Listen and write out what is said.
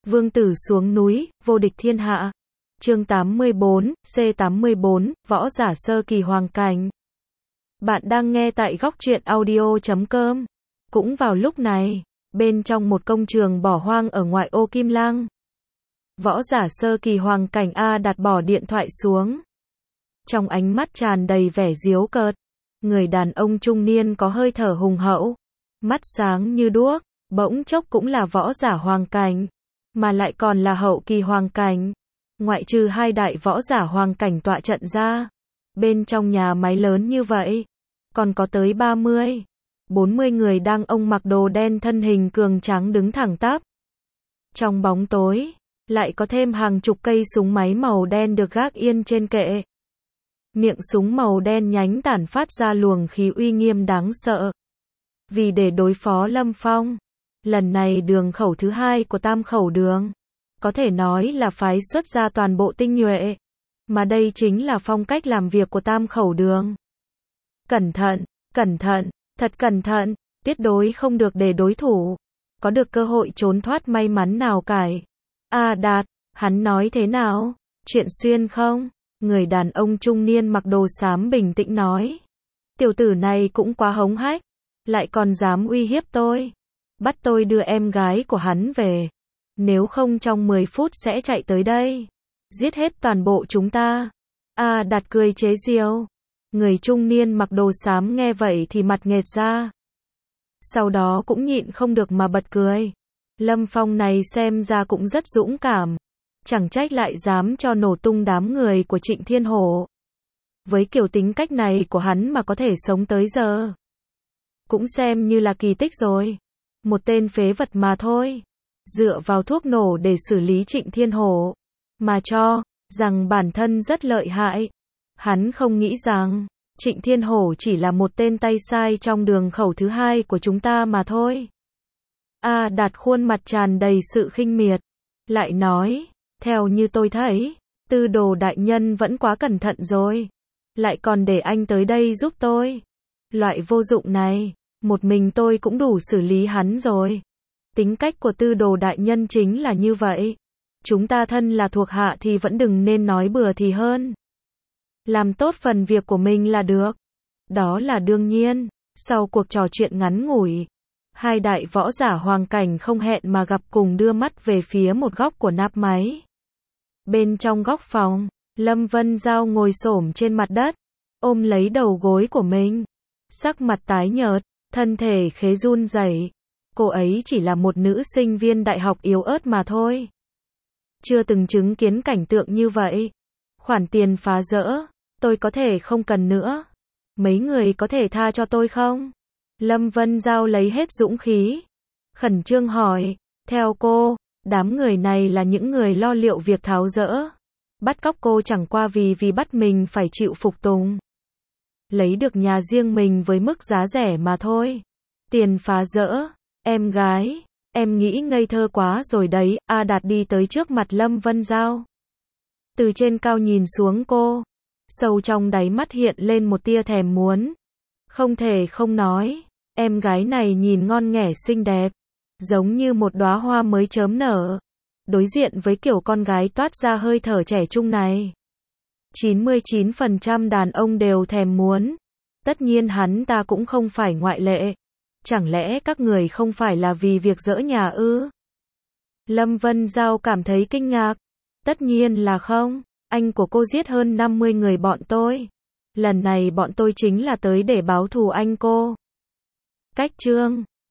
Vương tử xuống núi, vô địch thiên hạ. Chương 84, C84, võ giả sơ kỳ hoàng cảnh. Bạn đang nghe tại góc truyện audio.com. Cũng vào lúc này, bên trong một công trường bỏ hoang ở ngoại ô Kim Lăng, võ giả sơ kỳ hoàng cảnh A Đạt bỏ điện thoại xuống. Trong ánh mắt tràn đầy vẻ giễu cợt, người đàn ông trung niên có hơi thở hùng hậu, mắt sáng như đuốc, bỗng chốc cũng là võ giả hoàng cảnh, mà lại còn là hậu kỳ hoàng cảnh. Ngoại trừ hai đại võ giả hoàng cảnh tọa trận ra, bên trong nhà máy lớn như vậy, còn có tới 30, 40 người đang ông mặc đồ đen thân hình cường tráng đứng thẳng tắp. Trong bóng tối, lại có thêm hàng chục cây súng máy màu đen được gác yên trên kệ. Miệng súng màu đen nhánh tản phát ra luồng khí uy nghiêm đáng sợ. Vì để đối phó Lâm Phong, lần này đường khẩu thứ hai của Tam Khẩu Đường, có thể nói là phái xuất ra toàn bộ tinh nhuệ. Mà đây chính là phong cách làm việc của Tam Khẩu Đường. Cẩn thận, thật cẩn thận, tuyệt đối không được để đối thủ có được cơ hội trốn thoát may mắn nào cải. A Đạt, hắn nói thế nào? Chuyện xuyên không? Người đàn ông trung niên mặc đồ xám bình tĩnh nói. Tiểu tử này cũng quá hống hách, lại còn dám uy hiếp tôi. Bắt tôi đưa em gái của hắn về. Nếu không trong 10 phút sẽ chạy tới đây, giết hết toàn bộ chúng ta. A Đạt cười chế giễu. Người trung niên mặc đồ xám nghe vậy thì mặt nghệt ra. Sau đó cũng nhịn không được mà bật cười. Lâm Phong này xem ra cũng rất dũng cảm. Chẳng trách lại dám cho nổ tung đám người của Trịnh Thiên Hổ. Với kiểu tính cách này của hắn mà có thể sống tới giờ, cũng xem như là kỳ tích rồi. Một tên phế vật mà thôi. Dựa vào thuốc nổ để xử lý Trịnh Thiên Hổ, mà cho rằng bản thân rất lợi hại. Hắn không nghĩ rằng Trịnh Thiên Hổ chỉ là một tên tay sai trong đường khẩu thứ hai của chúng ta mà thôi. A Đạt khuôn mặt tràn đầy sự khinh miệt, lại nói, theo như tôi thấy, Tư Đồ đại nhân vẫn quá cẩn thận rồi, lại còn để anh tới đây giúp tôi. Loại vô dụng này, một mình tôi cũng đủ xử lý hắn rồi. Tính cách của Tư Đồ đại nhân chính là như vậy. Chúng ta thân là thuộc hạ thì vẫn đừng nên nói bừa thì hơn. Làm tốt phần việc của mình là được. Đó là đương nhiên. Sau cuộc trò chuyện ngắn ngủi, hai đại võ giả hoàng cảnh không hẹn mà gặp cùng đưa mắt về phía một góc của nắp máy. Bên trong góc phòng, Lâm Vân Giao ngồi xổm trên mặt đất, ôm lấy đầu gối của mình. Sắc mặt tái nhợt, thân thể khẽ run rẩy. Cô ấy chỉ là một nữ sinh viên đại học yếu ớt mà thôi. Chưa từng chứng kiến cảnh tượng như vậy. Khoản tiền phá rỡ, tôi có thể không cần nữa. Mấy người có thể tha cho tôi không? Lâm Vân Giao lấy hết dũng khí, khẩn trương hỏi. Theo cô, đám người này là những người lo liệu việc tháo rỡ. Bắt cóc cô chẳng qua vì bắt mình phải chịu phục tùng. Lấy được nhà riêng mình với mức giá rẻ mà thôi. Tiền phá rỡ. Em gái, em nghĩ ngây thơ quá rồi đấy. A Đạt đi tới trước mặt Lâm Vân Giao, từ trên cao nhìn xuống cô, sâu trong đáy mắt hiện lên một tia thèm muốn. Không thể không nói, em gái này nhìn ngon nghẻ xinh đẹp, giống như một đóa hoa mới chớm nở. Đối diện với kiểu con gái toát ra hơi thở trẻ trung này, 99% đàn ông đều thèm muốn. Tất nhiên hắn ta cũng không phải ngoại lệ. Chẳng lẽ các người không phải là vì việc dỡ nhà ư? Lâm Vân Giao cảm thấy kinh ngạc. Tất nhiên là không. Anh của cô giết hơn 50 người bọn tôi. Lần này bọn tôi chính là tới để báo thù anh cô. Cách chương